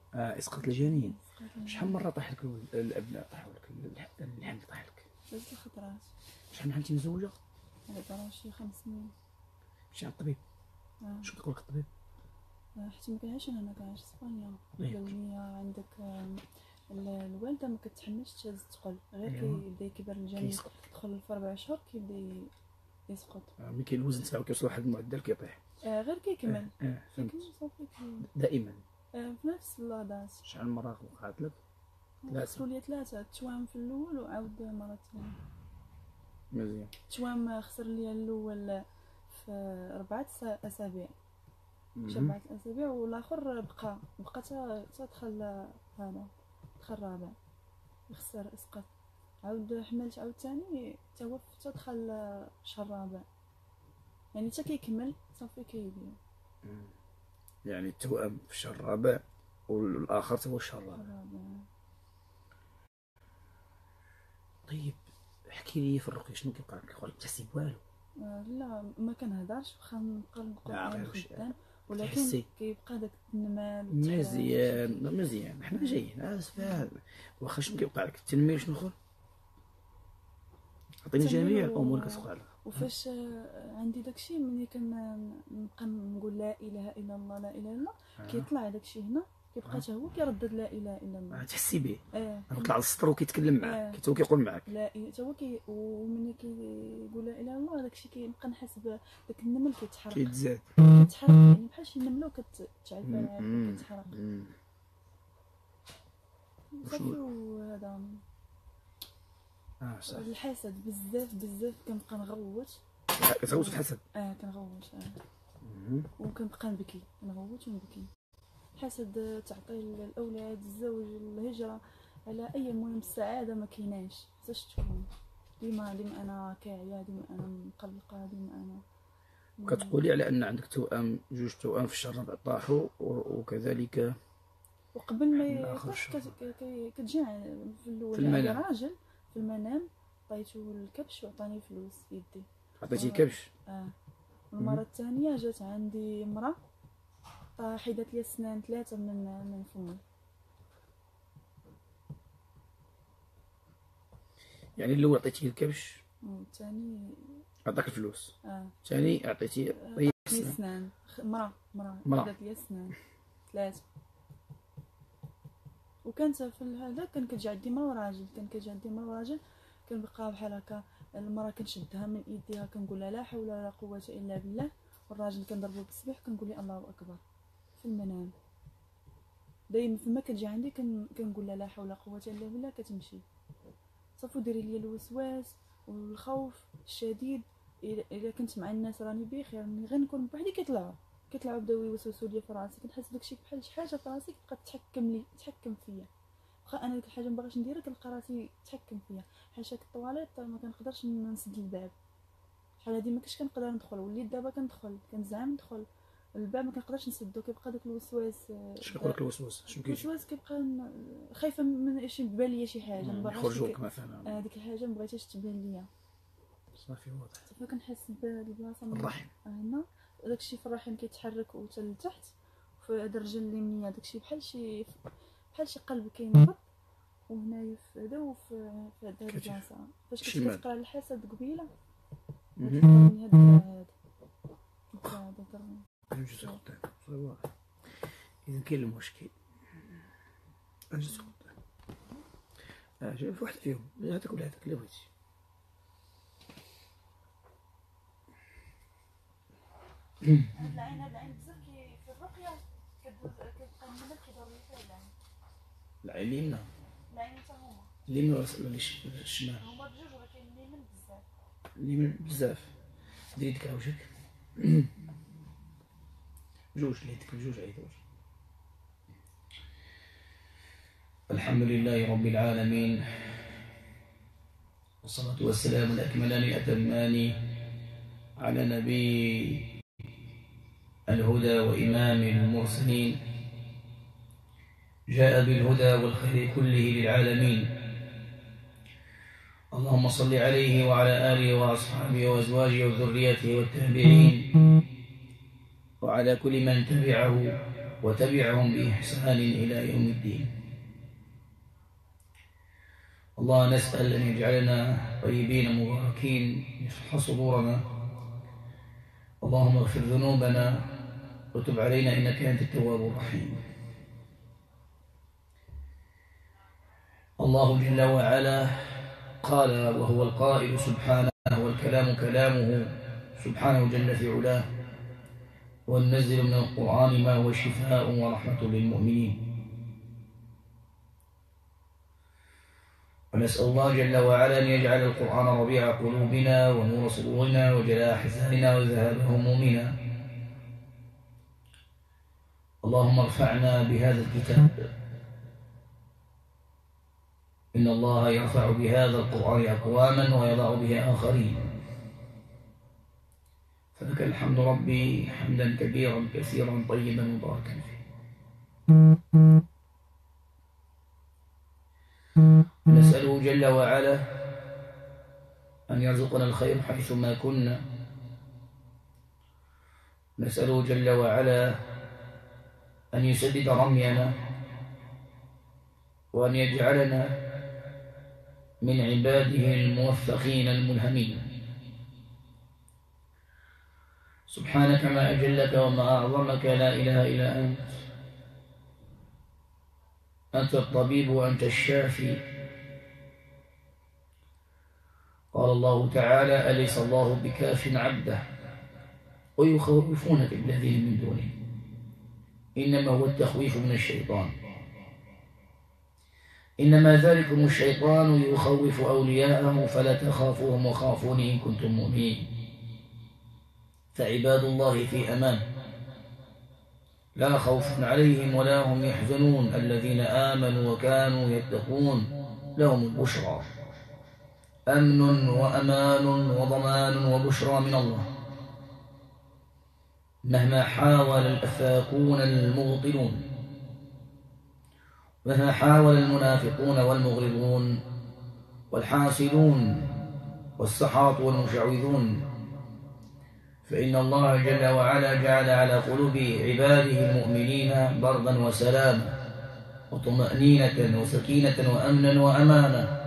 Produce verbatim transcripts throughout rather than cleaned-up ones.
اه اسقاط الجنين. شحال من مره طاح لك الابناء طاحوا لك الحمل طاح لك؟ ثلاث خطرات. شحال من عام انت مزوجه؟ هذا شي خمس سنين. مشيتي عند الطبيب؟ آه. شنو كيقول لك الطبيب؟ آه حيت ما كنعيش انا كنعيش في اسبانيا. إيه. قال لي عندك آه الوالده ما كتحملش تهز الثقل، غير أيوة. كيبدا يكبر الجنين تدخل في اربع شهور كيبدا يسقط. آه ملي كاين الوزن تاعو كيوصل لواحد المعدل كيطيح. آه غير كيكمل. اه, آه كيكمل صافي كي دائما. آه في نفس اللحظات. شحال من مره وقعت لك؟ ثلاثه لي ثلاثه توام في الاول وعاود مره ثانيه. مزيان. توام خسر لي الاول في اربعه اسابيع مشى اربعه اسابيع والاخر بقى بقى حتى دخل هذا دخل الرابع خسر اسقط. عاود حملت عاود ثاني توفى حتى دخل الشهر الرابع، يعني حتى كيكمل صافي كيدير. يعني التوأم في الشهر الرابع والاخر هو الشهر الرابع. طيب احكي لي في الرقيه شنو كيوقع لك؟ كيقول لك تحسي بوالو؟ آه لا ما كنهضرش واخا نبقى نقول خدام، ولكن تحسي. كيبقى داك النمال. مزيان مزيان حنا جايين اسف. واخا شنو كيوقع لك؟ التنميل شنو اخر؟ عطيني جميع الامور كتوقع لك. وفاش عندي داكشي ملي كنبقى نقول لا اله الا الله لا اله الا الله آه. كيطلع داكشي هنا كيبقى حتى هو كيردد لا اله الا الله. آه تحسي به. اه كيطلع للسطر وكيتكلم معاك. آه. حتى هو كيقول معاك لا حتى هو كي وملي كيقول لا اله الا الله داكشي كيبقى نحس بداك النمل كيتحرك كيتزاد كيتحرك يعني بحال شي نمله وكتعفن كيتحرك. صافي هذا اه صح. الحسد بزاف بزاف كنبقى نغوت. كتغوت الحسد؟ اه كنغوت اه. وكنبقى نبكي كنغوت ونبكي. الحسد تعطي الاولاد الزوج الهجره على اي مهم السعاده ما كايناش خصهاش تكون. ديما ديما انا كاعيه ديما انا مقلقه ديما انا. كتقولي على ان عندك توأم جوج توأم في الشهر الرابع طاحوا وكذلك وقبل ما يطيح كتجي في الاول في المنام. راجل في المنام عطيتو الكبش وعطاني فلوس في يدي. عطيتي كبش؟ اه. المره الثانيه جات عندي امراه حيدت لي السنان ثلاثه من من فمي. يعني الاول عطيتي الكبش والثاني عطاك الفلوس. اه. ثاني عطيتي طيب السنان. مراه مراه حيدت لي السنان ثلاثه. وكانت في هذا كان كتجي عندي مرا وراجل كان كتجي عندي مرا وراجل كنبقى بحال هكا. المراه كنشدها من ايديها كنقول لها لا حول ولا قوه الا بالله، والراجل كنضربو بالسبيح كنقول لي الله اكبر في المنام. دايما فما كتجي عندي كنقول لها لا حول ولا قوه الا بالله كتمشي. صافي ديري لي الوسواس والخوف الشديد. الا كنت مع الناس راني بخير، ملي غير نكون بوحدي كيطلعوا كيطلعوا بداو يوسوسوا لي في راسي. كنحس داكشي بحال شي حاجه في راسي كتبقى تحكم لي تحكم فيا. واخا انا ديك الحاجه مباغاش نديرها كنلقى راسي تحكم فيا. بحال شاك الطواليط ما كنقدرش نسد الباب. شحال هادي ما كنتش كنقدر ندخل وليت دابا كندخل كنزعم ندخل الباب ما كنقدرش نسدو. كيبقى داك الوسواس. شنو يقول لك الوسواس؟ شنو كيجي؟ الوسواس كيبقى خايفه من شي تبان ليا شي حاجه ما يخرجوا لك مثلا. هذيك الحاجه ما بغيتهاش تبان ليا. صافي واضح. صافي كنحس بالبلاصه الرحم هنا داكشي في الرحم كيتحرك وتا لتحت في هاد الرجل اليمنيه داكشي بحال شي بحال شي قلب كينبض. وهنايا في هذا وفي هاد البلاصه فاش كنت كتقرا الحسد قبيله كتقرني هاد هذا هذا كرني نجي قدام. صافي واضح. اذا كاين المشكل نجي قدام. اه شوف واحد فيهم هذاك ولا هذاك اللي بغيتي. هاد العين هاد العين بزاف كي في الرقيه كدوز كتبقى النمل كيدور لي فيها العين. العين اليمنى؟ العين حتى هما اليمنى ولا الشمال؟ هما بجوج ولكن اليمين بزاف. اليمين بزاف. ديري يدك على وجهك. جوج يدك بجوج عيد وجهك. الحمد لله رب العالمين والصلاة والسلام الأكملان الأتمان على نبي الهدى وإمام المرسلين جاء بالهدى والخير كله للعالمين. اللهم صل عليه وعلى آله وأصحابه وأزواجه وذريته والتابعين وعلى كل من تبعه وتبعهم بإحسان إلى يوم الدين. الله نسأل أن يجعلنا طيبين مباركين، يشرح صدورنا. اللهم اغفر ذنوبنا وتب علينا إنك أنت التواب الرحيم. الله جل وعلا قال وهو القائل سبحانه: والكلام كلامه سبحانه جل في علاه، وننزل من القرآن ما هو شفاء ورحمة للمؤمنين. ونسأل الله جل وعلا أن يجعل القرآن ربيع قلوبنا ونور صدورنا وجلاء أحزاننا وذهاب همومنا. اللهم ارفعنا بهذا الكتاب، إن الله يرفع بهذا القرآن أقواما ويضع به آخرين. فلك الحمد ربي حمدا كبيرا كثيرا طيبا مباركا فيه. نسأله جل وعلا أن يرزقنا الخير حيثما كنا. نسأله جل وعلا أن يسدد رمينا، وأن يجعلنا من عباده الموفقين الملهمين. سبحانك ما أجلك وما أعظمك، لا إله إلا أنت، أنت الطبيب وأنت الشافي. قال الله تعالى: أليس الله بكاف عبده ويخوفونك بالذين من دونه، إنما هو التخويف من الشيطان، إنما ذلكم الشيطان يخوف أولياءه فلا تخافوهم وخافوني إن كنتم مؤمنين. فعباد الله في أمان، لا خوف عليهم ولا هم يحزنون، الذين آمنوا وكانوا يتقون لهم البشرى، أمن وأمان وضمان وبشرى من الله. مهما حاول الأفاكون المبطلون، مهما حاول المنافقون والمغرضون والحاسدون والسحرة والمشعوذون، فإن الله جل وعلا جعل على قلوب عباده المؤمنين بردا وسلاما وطمأنينة وسكينة وأمنا وأمانا،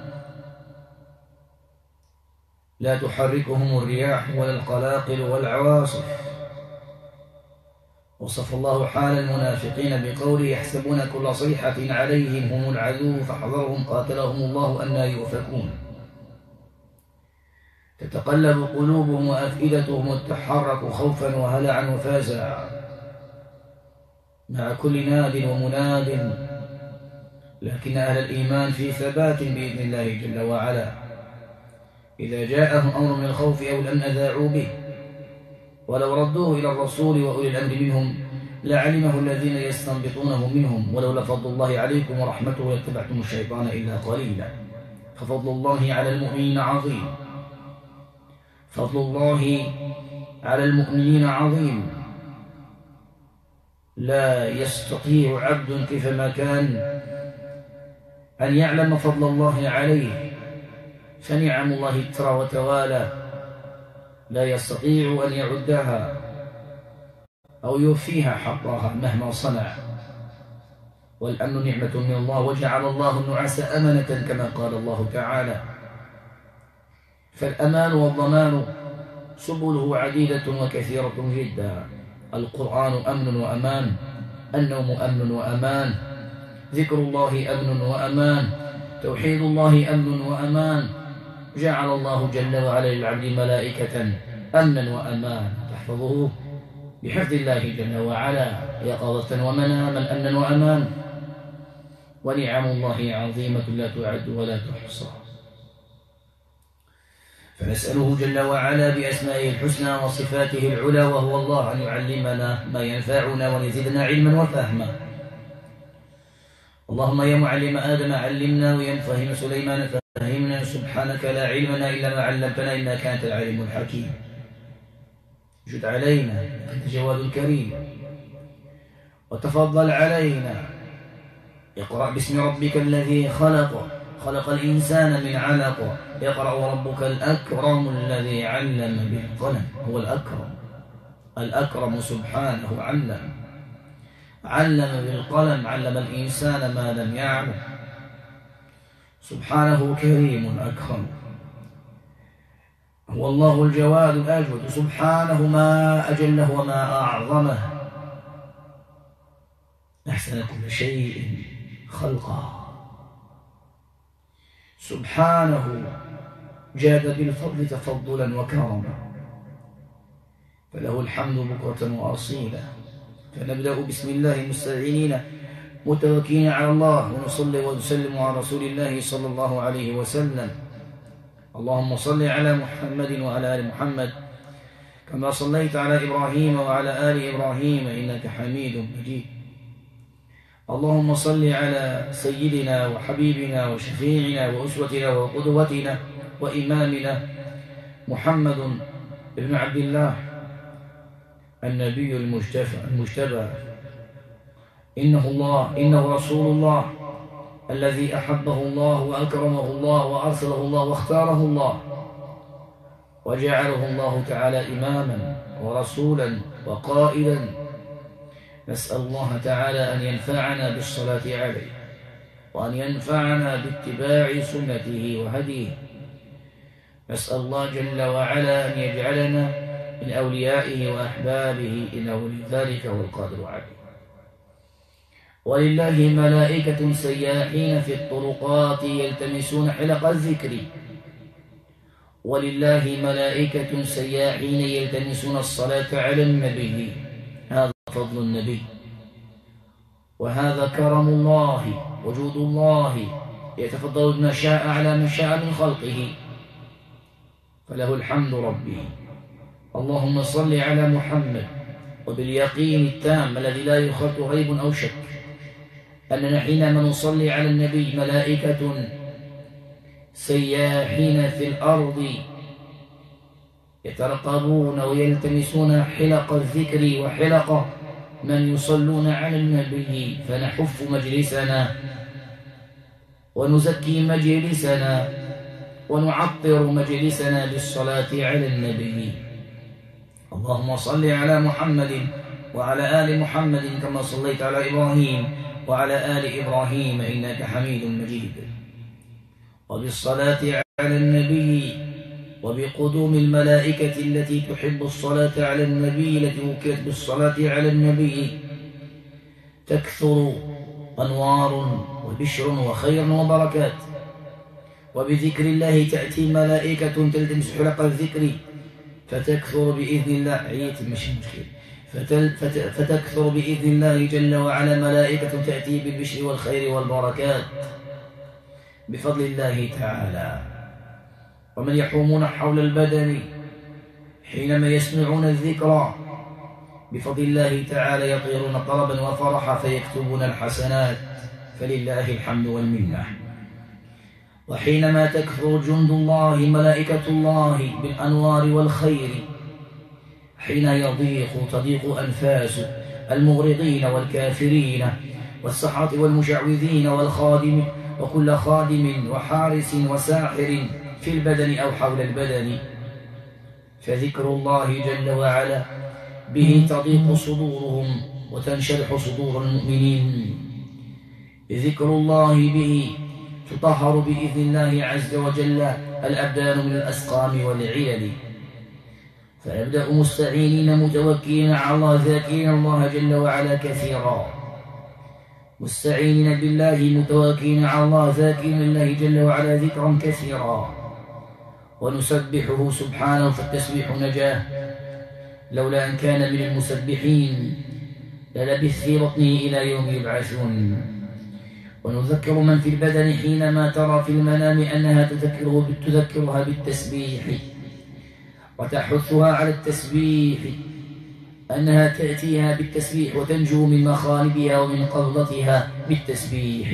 لا تحركهم الرياح ولا القلاقل والعواصف. وصف الله حال المنافقين بقوله: يحسبون كل صيحة عليهم هم العدو فاحذرهم قاتلهم الله أنى يؤفكون. تتقلب قلوبهم وأفئدتهم وتتحرك خوفا وهلعا وفزعا مع كل ناد ومناد، لكن أهل الإيمان في ثبات بإذن الله جل وعلا. إذا جاءهم أمر من الخوف أو الأمن أذاعوا به، ولو ردوه إلى الرسول وأولي الأمر منهم لعلمه الذين يستنبطونه منهم، ولولا فضل الله عليكم ورحمته لاتبعتم الشيطان إلا قليلا. ففضل الله على المؤمنين عظيم، فضل الله على المؤمنين عظيم، لا يستطيع عبد كيفما كان أن يعلم فضل الله عليه، فنعم الله ترى وتوالى لا يستطيع أن يعدها أو يوفيها حقها مهما صنع. والأمن نعمة من الله، وجعل الله النعاس أمنة كما قال الله تعالى. فالأمان والضمان سبله عديدة وكثيرة جدا. القرآن أمن وأمان، النوم أمن وأمان، ذكر الله أمن وأمان، توحيد الله أمن وأمان. جعل الله جل وعلا للعبد ملائكة أمنا وأمان تحفظه بحفظ الله جل وعلا يقظة ومناما، أمنا وأمان. ونعم الله عظيمة لا تعد ولا تحصى. فنسأله جل وعلا بأسمائه الحسنى وصفاته العلى وهو الله أن يعلمنا ما ينفعنا ويزيدنا علما وفهما. اللهم يا معلم آدم علمنا، ويا مفهم سليمان فهمنا. سبحانك لا علم لنا إلا ما علمتنا إنك أنت العليم الحكيم. جد علينا، أنت جواد كريم، وتفضل علينا. اقرأ باسم ربك الذي خلق، خلق الإنسان من علق. اقرأ وربك الأكرم الذي علم بالقلم. هو الأكرم، الأكرم سبحانه علم. علم بالقلم، علم الإنسان ما لم يعلم. سبحانه كريم أكرم، هو الله الجواد الأجود، سبحانه ما أجله وما أعظمه، أحسن كل شيء خلقا، سبحانه جاد بالفضل تفضلا وكرما، فله الحمد بكرة وأصيلا. فنبدأ بسم الله مستعينين متوكلين على الله، ونصلي ونسلم على رسول الله صلى الله عليه وسلم. اللهم صل على محمد وعلى آل محمد كما صليت على إبراهيم وعلى آل إبراهيم إنك حميد مجيد. اللهم صل على سيدنا وحبيبنا وشفيعنا وأسوتنا وقدوتنا وإمامنا محمد بن عبد الله النبي المجتبى، إنه الله إنه رسول الله الذي أحبه الله وأكرمه الله وأرسله الله واختاره الله وجعله الله تعالى إماما ورسولا وقائدا. نسأل الله تعالى أن ينفعنا بالصلاة عليه، وأن ينفعنا باتباع سنته وهديه. نسأل الله جل وعلا أن يجعلنا من أوليائه وأحبابه، إنه ولي ذلك والقادر عليه. ولله ملائكة سياحين في الطرقات يلتمسون حلق الذكر، ولله ملائكة سياحين يلتمسون الصلاة على النبي. هذا فضل النبي، وهذا كرم الله وجود الله، يتفضل بما شاء على من شاء من خلقه، فله الحمد ربي. اللهم صل على محمد، وباليقين التام الذي لا يخالط ريب أو شك أننا حينما نصلي على النبي ملائكة سياحين في الأرض يترقبون ويلتمسون حلق الذكر وحلق من يصلون على النبي، فنحف مجلسنا ونزكي مجلسنا ونعطر مجلسنا بالصلاة على النبي. اللهم صل على محمد وعلى آل محمد كما صليت على إبراهيم وعلى آل إبراهيم إنك حميد مجيد. وبالصلاة على النبي وبقدوم الملائكة التي تحب الصلاة على النبي، التي وكلت بالصلاة على النبي، تكثر أنوار وبشر وخير وبركات. وبذكر الله تأتي ملائكة تلتمس حلق الذكر فتكثر بإذن الله عيت مش مشكلة فتكثر بإذن الله جل وعلا ملائكة تأتي بالبشر والخير والبركات بفضل الله تعالى. ومن يحومون حول البدن حينما يسمعون الذكر بفضل الله تعالى يطيرون طربا وفرحا فيكتبون الحسنات، فلله الحمد والمنة. وحينما تكثر جند الله ملائكة الله بالأنوار والخير، حين يضيق تضيق أنفاس المغرضين والكافرين والسحرة والمشعوذين والخادم وكل خادم وحارس وساحر في البدن أو حول البدن، فذكر الله جل وعلا به تضيق صدورهم وتنشرح صدور المؤمنين. ذكر الله به تطهر بإذن الله عز وجل الأبدان من الأسقام والعلل. فنبدأ مستعينين متوكلين على الله ذاكرين الله جل وعلا كثيرا، مستعينين بالله متوكلين على الله ذاكرين الله جل وعلا ذكرا كثيرا، ونسبحه سبحانه، فالتسبيح نجاه. لولا أن كان من المسبحين للبث في بطنه إلى يوم يبعثون. ونذكر من في البدن حينما ترى في المنام أنها تذكره تذكرها بالتسبيح وتحثها على التسبيح، أنها تأتيها بالتسبيح وتنجو من مخالبها ومن قبضتها بالتسبيح.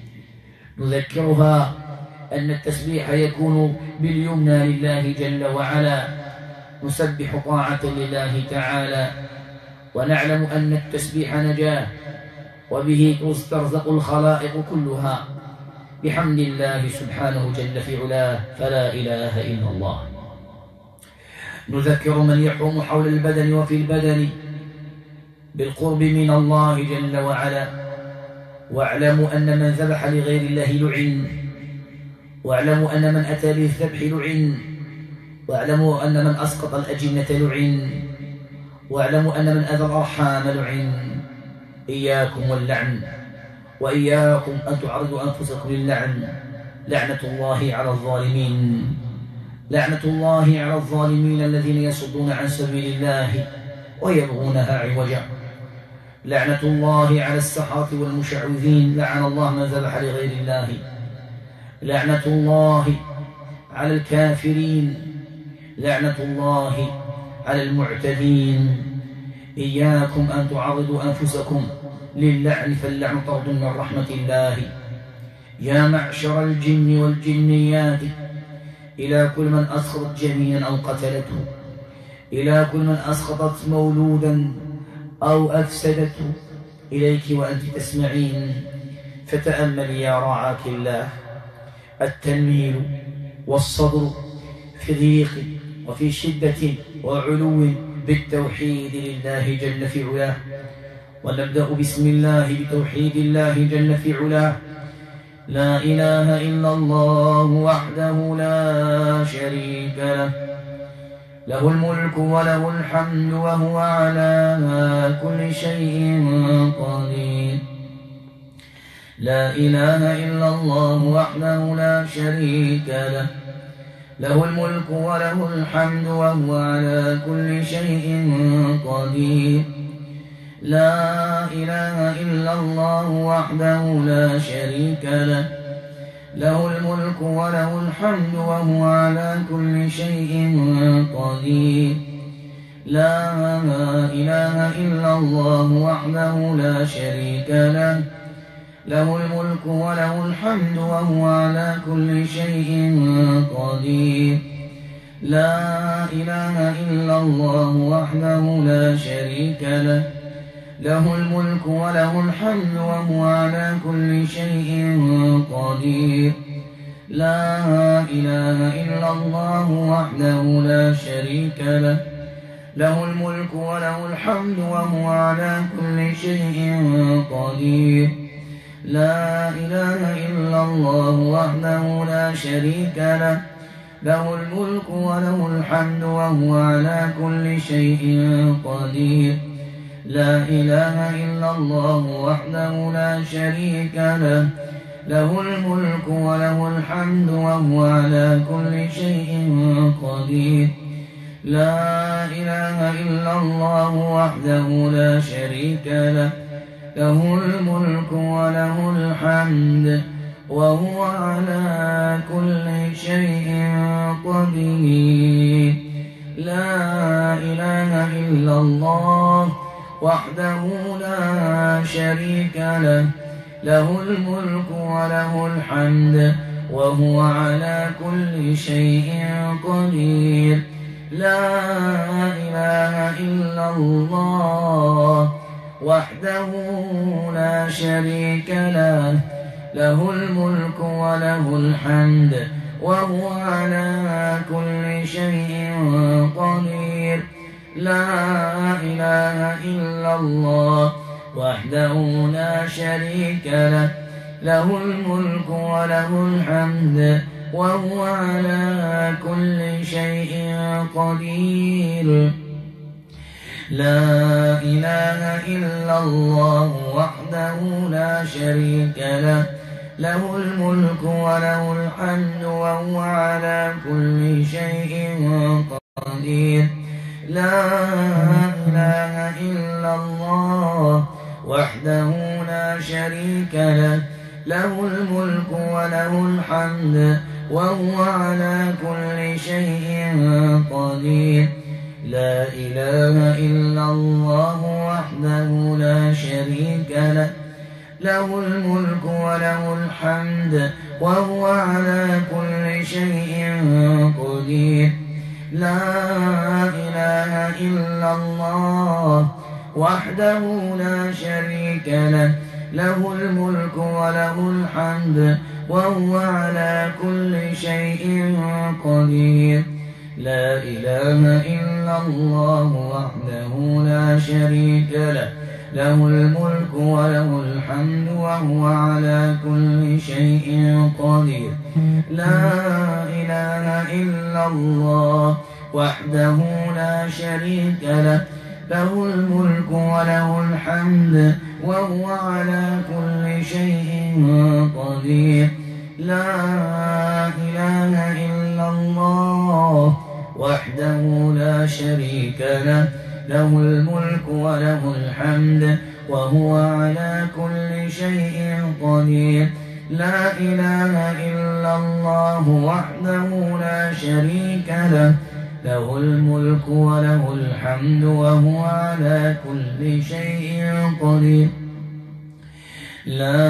نذكرها أن التسبيح يكون باليمنى لله جل وعلا، نسبح طاعة لله تعالى، ونعلم أن التسبيح نجاة، وبه تسترزق الخلائق كلها بحمد الله سبحانه جل في علاه، فلا إله إلا الله. نذكر من يحوم حول البدن وفي البدن بالقرب من الله جل وعلا. واعلموا أن من ذبح لغير الله لعن، واعلموا أن من أتى بالذبح لعن، واعلموا أن من أسقط الأجنة لعن، واعلموا أن من أذى الأرحام لعن. إياكم واللعن، وإياكم أن تعرضوا أنفسكم للعن. لعنة الله على الظالمين، لعنة الله على الظالمين الذين يصدون عن سبيل الله ويبغونها عوجا. لعنة الله على السحرة والمشعوذين، لعن الله من ذبح لغير الله. لعنة الله على الكافرين، لعنة الله على المعتدين. إياكم أن تعرضوا أنفسكم للعن، فاللعن طرد من رحمة الله. يا معشر الجن والجنيات، إلى كل من أسخطت جنينا أو قتلته، إلى كل من أسخطت مولودا أو أفسدته، إليك وأنت تسمعين فتأمل يا رعاك الله التنميل والصبر في ضيق وفي شدة وعلو بالتوحيد لله جل في علاه. ونبدأ بسم الله بتوحيد الله جل في علاه. لا إله إلا الله وحده لا شريك له، له الملك وله الحمد وهو على كل شيء قدير. لا إله إلا الله وحده لا شريك له، له الملك وله الحمد وهو على كل شيء قدير. لا إله إلا الله وحده لا شريك له، له الملك وله الحمد وهو على كل شيء قدير. لا إله إلا الله وحده لا شريك له، له الملك وله الحمد وهو على كل شيء قدير. لا إله إلا الله وحده لا شريك له، له الملك وله الحمد وهو على كل شيء قدير. لا إله إلا الله وحده لا شريك له، له الملك وله الحمد وهو على كل شيء قدير. لا إله إلا الله وحده لا شريك له، له الملك وله الحمد وهو على كل شيء قدير. لا إله إلا الله وحده لا شريك له، له الملك وله الحمد وهو على كل شيء قدير. لا إله إلا الله وحده لا شريك له، له الملك وله الحمد وهو على كل شيء قدير. لا إله إلا الله وحده لا شريك له، له الملك وله الحمد وهو على كل شيء قدير. لا إله إلا الله وحده لا شريك له، له الملك وله الحمد وهو على كل شيء قدير. لا إله إلا الله وحده لا شريك له، له الملك وله الحمد وهو على كل شيء قدير. لا إله إلا الله وحده لا شريك له، له الملك وله الحمد وهو على كل شيء قدير. لا إله إلا الله وحده لا شريك له، له الملك وله الحمد وهو على كل شيء قدير. لا إله إلا الله وحده لا شريك له، له الملك وله الحمد وهو على كل شيء قدير. لا إله إلا الله وحده لا شريك له، له الملك وله الحمد وهو على كل شيء قدير. لا إله إلا الله وحده لا شريك له، له الملك وله الحمد وهو على كل شيء قدير. لا إله إلا الله وحده لا شريك له، له الملك وله الحمد وهو على كل شيء قدير. لا إله إلا الله وحده لا شريك له، له الملك وله الحمد وهو على كل شيء قدير. لا إله إلا الله وحده لا شريك له، له الملك وله الحمد وهو على كل شيء قدير. لا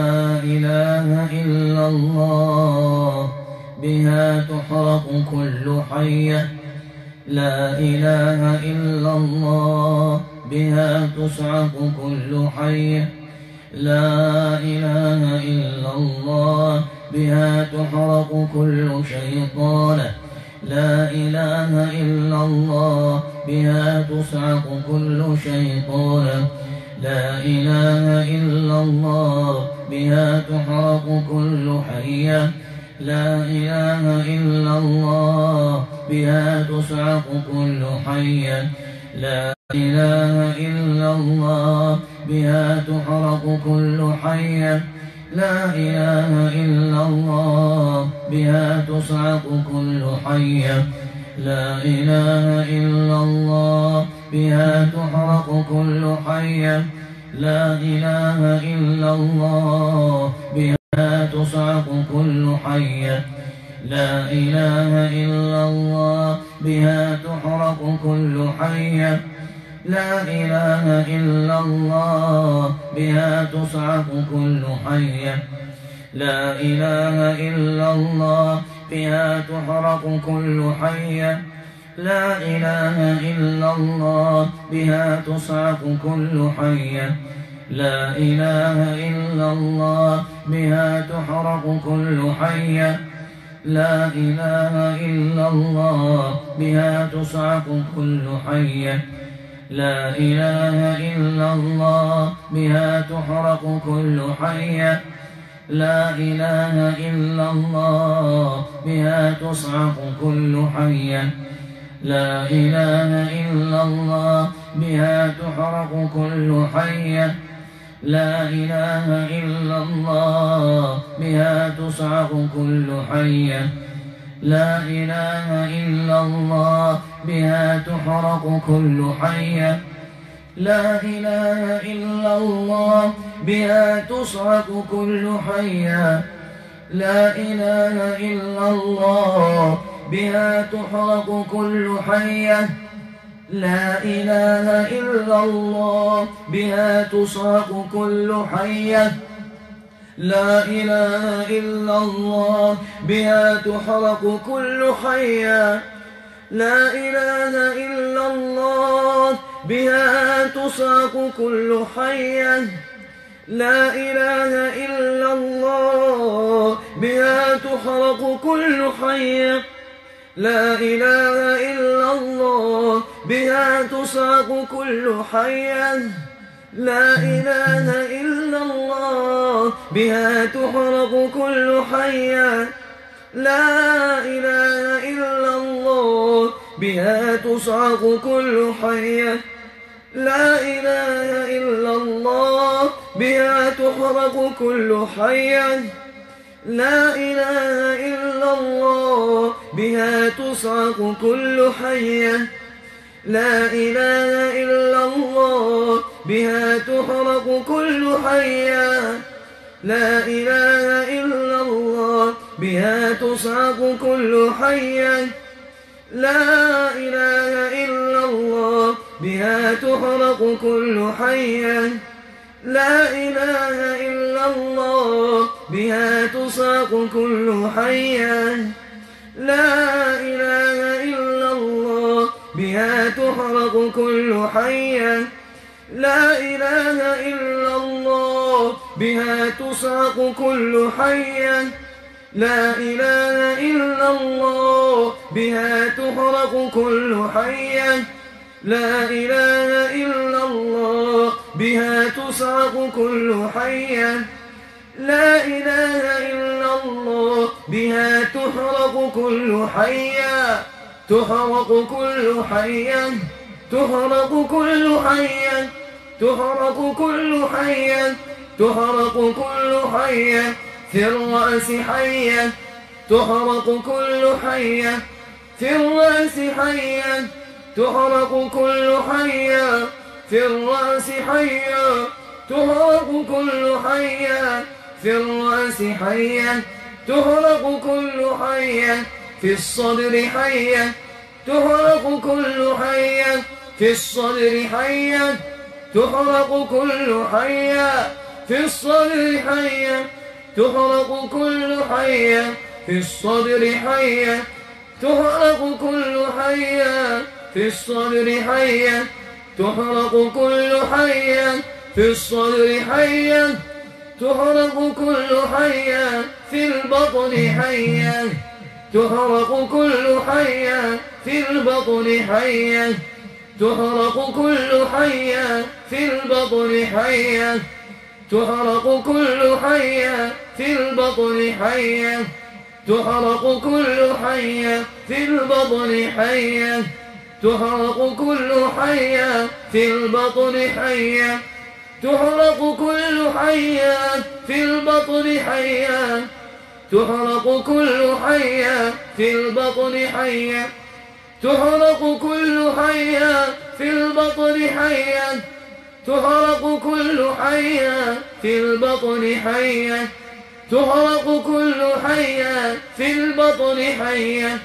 إله إلا الله بها تحرق كل حية، لا إله إلا الله بها تصعق كل حية، لا إله إلا الله بها تحرق كل شيطان، لا إله إلا الله بها تصعق كل شيطان، لا إله إلا الله بها تحرق كل حية، لا إله إلا الله بها تصعق كل حية، لا إله إلا الله بها تحرق كل حية، لا إله إلا الله بها تصعق كل حية، لا إله إلا الله بها تحرق كل حية، لا إله إلا الله بها تصعق كل حية، لا إله إلا الله بها تحرق كل حية، لا إله إلا الله بها تصعق كل حية، لا إله إلا الله بها تحرق كل حية، لا إله إلا الله بها تصعق كل حية، لا إله إلا الله بها تحرق كل حية، لا إله إلا الله بها تصعق كل حية، لا إله إلا الله بها تحرق كل حية، لا إله إلا الله بها تصعق كل حية، لا إله إلا الله بها تحرق كل حية، لا إله إلا الله بها تصعق كل حية، لا إله إلا الله بها تحرق كل حية، لا إله إلا الله بها تصعق كل حية، لا إله إلا الله بها تحرق كل حية، لا إله إلا الله بها تصعق كل حية، لا إله إلا الله بها تحرق كل حية، لا إله إلا الله بها تصعق كل حية، لا إله إلا الله بها تحرق كل حية، لا إله إلا الله بها تصعق كل حية، لا إله إلا الله بها تحرق كل حية، لا إله إلا الله بها تصعق كل حية، لا إله إلا الله بها تحرق كل حية، لا إله إلا الله بها تصعق كل حية، لا إله إلا الله بها تحرق كل حية، لا إله إلا الله بها تصعق كل حية، لا إله إلا الله بها تحرق كل حية، لا إله إلا الله بها تصعق كل حية، لا إله إلا الله بها تحرق كل حية، لا إله إلا الله بها تصعق كل حية، لا إله إلا الله بها تحرق كل حية، لا إله إلا الله بها تصعق كل حية لا إله إلا الله بها تحرق كل حية تحرق كل حية تحرق كل حية تحرق كل حية تحرق كل حية في الرأس حية تحرق كل حية في الرأس حية تحرق كل حية في الرأس حية تحرق كل حية في الرأس حية تحرق كل حية في الصدر حية تحرق كل حية في الصدر حية تحرق كل حية في الصدر حية تحرق كل حية في الصدر حية تحرق كل حية في الصدر حية تحرق كل حية في الصدر حية تحرق كل حية في البطن حية تحرق كل حية في البطن حية تحرق كل حية في البطن حية تحرق كل حية في البطن حية تحرق كل حية في البطن حية تحرق كل حية في البطن حية تحرق كل حية في البطن حية تحرق كل حية في البطن حية تحرق كل حية في البطن حية تحرق كل حية في البطن حية تحرق كل حية في البطن حية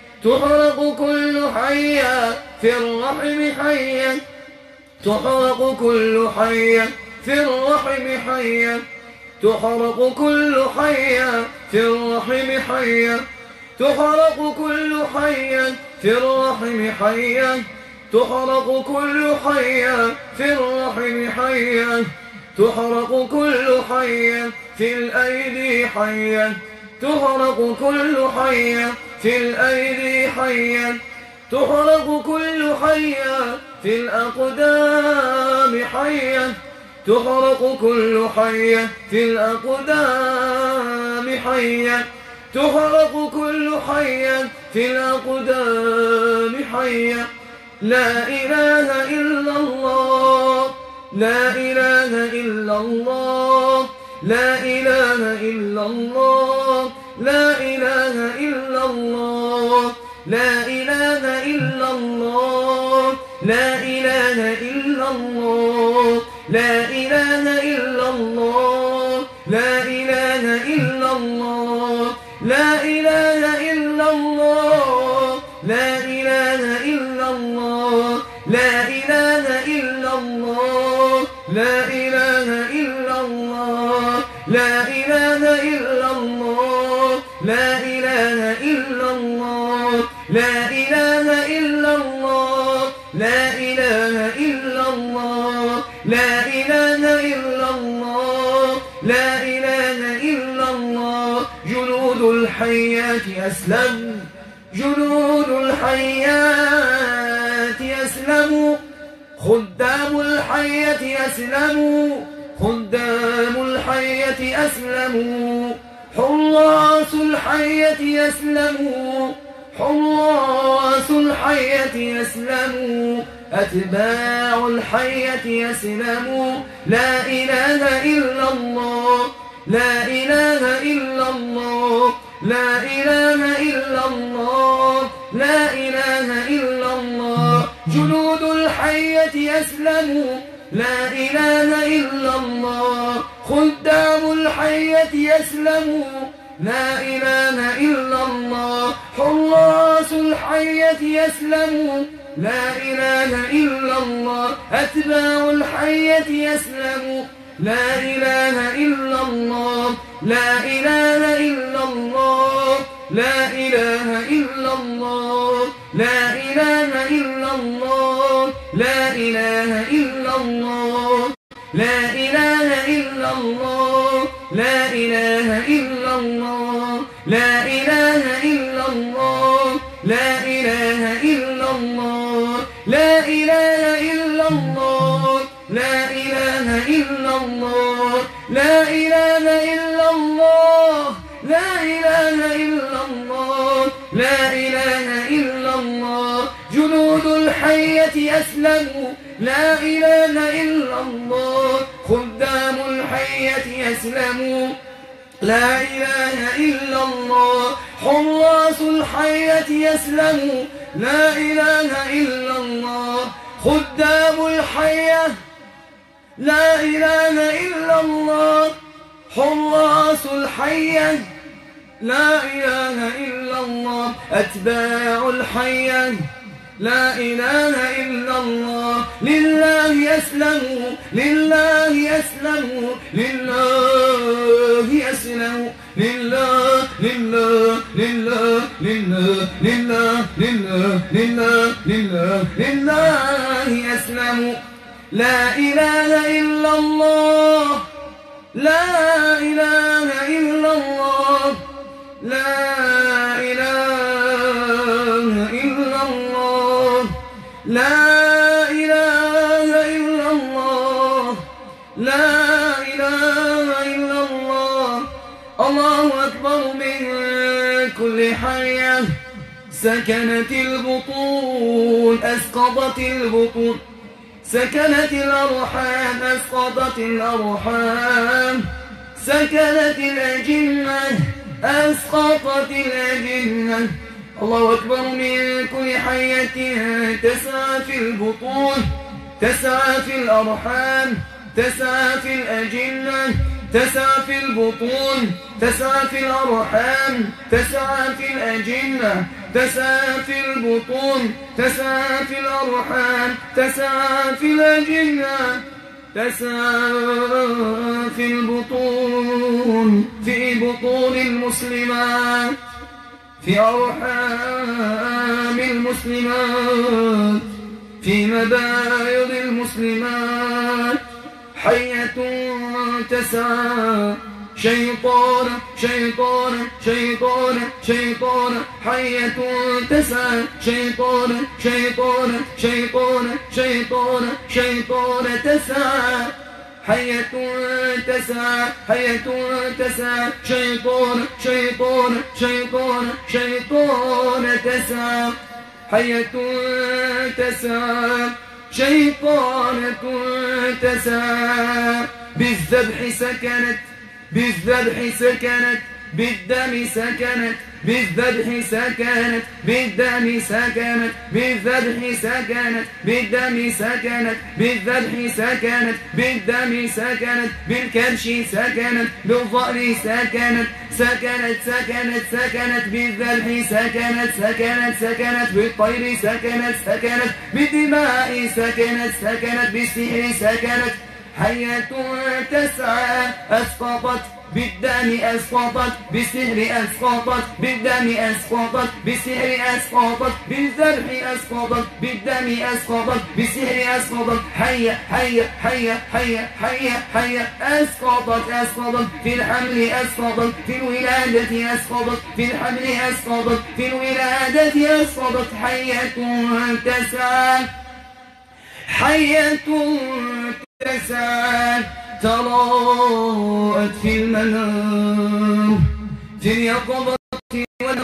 تحرق كل حية في الرحم حية تحرق كل حية في الرحم حية تحرق كل حية في الرحم حية تحرق كل حية في الرحم حية تحرق كل حية في الرحم حية تحرق كل حية في الأيدي حية تحرق كل حية في الأيدي حية تحرق كل حية في الأقدام حية تحرق كل حية في الأقدام حية تحرق كل حية في الأقدام حية لا إله إلا الله لا إله إلا الله لا إله إلا الله لا إله إلا الله لا إله إلا الله لا إله إلا الله لا إله إلا الله لا إله إلا الله لا إله إلا الله لا إله إلا الله لا إله إلا الله لا إله إلا الله لا إله إلا الله لا إله إلا الله لا إله إلا الله لا إله إلا الله لا إله إلا الله لا إله إلا الله جنود الحيات أسلموا جنود الحيات أسلموا خدام الحية أسلموا خدام الحية أسلموا حراس الحية أسلموا حراس الحية أسلموا أتباع الحية أسلموا لا إله إلا الله لا إله إلا الله لا إله إلا الله لا إله إلا الله جنود الحية أسلموا لا إله إلا الله خدام الحية أسلموا لا إله إلا الله حراس الحية أسلموا لا إله إلا الله أتباع الحية أسلموا لا إله إلا الله لا إله إلا الله لا إله إلا الله لا إله إلا الله لا إله إلا الله لا إله إلا الله لا إله إلا الله لا إله إلا الله لا إله إلا الله لا إله إلا الله لا إله إله إلا الله لا إله إلا الله لا إله إلا الله جنود الحية أسلموا لا إله إلا الله خدام الحية يسلموا لا إله إلا الله حراس الحية يسلموا لا إله إلا الله خدام الحية لا إله إلا الله حراس الحية لا إله إلا الله أتباع الحية لا إله إلا الله لله يسلموا لله يسلموا لله يسلموا لله لله لله لله لله لله لله لله لله يسلموا لا إله إلا الله لا إله إلا الله لا إله إلا الله لا إله إلا الله لا إله إلا الله الله أكبر من كل حية سكنت البطون أسقطت البطون سكنت الأرحام أسقطت الأرحام سكنت الأجنة أسقطت الأجنة الله أكبر من كل حية تسعى في البطون تسعى في الأرحام تسعى في الأجنة تسعى في البطون تسعى في الأرحام تسعى في الأجنة تسعى في البطون تسعى في الأرحام تسعى في الأجنة تسعى في البطون في بطون المسلمات في أرحام المسلمات في مبايض المسلمات حية تسعى شيطان شيطان شيطان شيطان حية تسعى شيطان شيطان شيطان شيطان شيطان تسعى حية تسعى حية تسعى شيطان شيطان شيطان شيطان تسعى حية تسعى شيطانة تسعى بالذبح سكنت بالذبح سكنت بالدم سكنت بالذبح سكنت بالدم سكنت بالذبح سكنت بالدم سكنت بالذبح سكنت بالدم سكنت بالكبش سكنت بالظأن سكنت سكنت سكنت سكنت بالذبح سكنت سكنت سكنت بالطير سكنت سكنت بالدماء سكنت سكنت بالسحر سكنت حية تسعى أسقطت بالدم أسقطت بالسحر أسقطت بالدم أسقطت بالسحر أسقطت بالذبح أسقطت بالدم أسقطت بالسحر أسقطت حية حية حية حية حية حية أسقطت أسقطت في الحمل أسقطت في الولادة أسقطت في الحمل أسقطت في الولادة أسقطت حية تسعى حية تسعى تراءت في المنام في اليقظة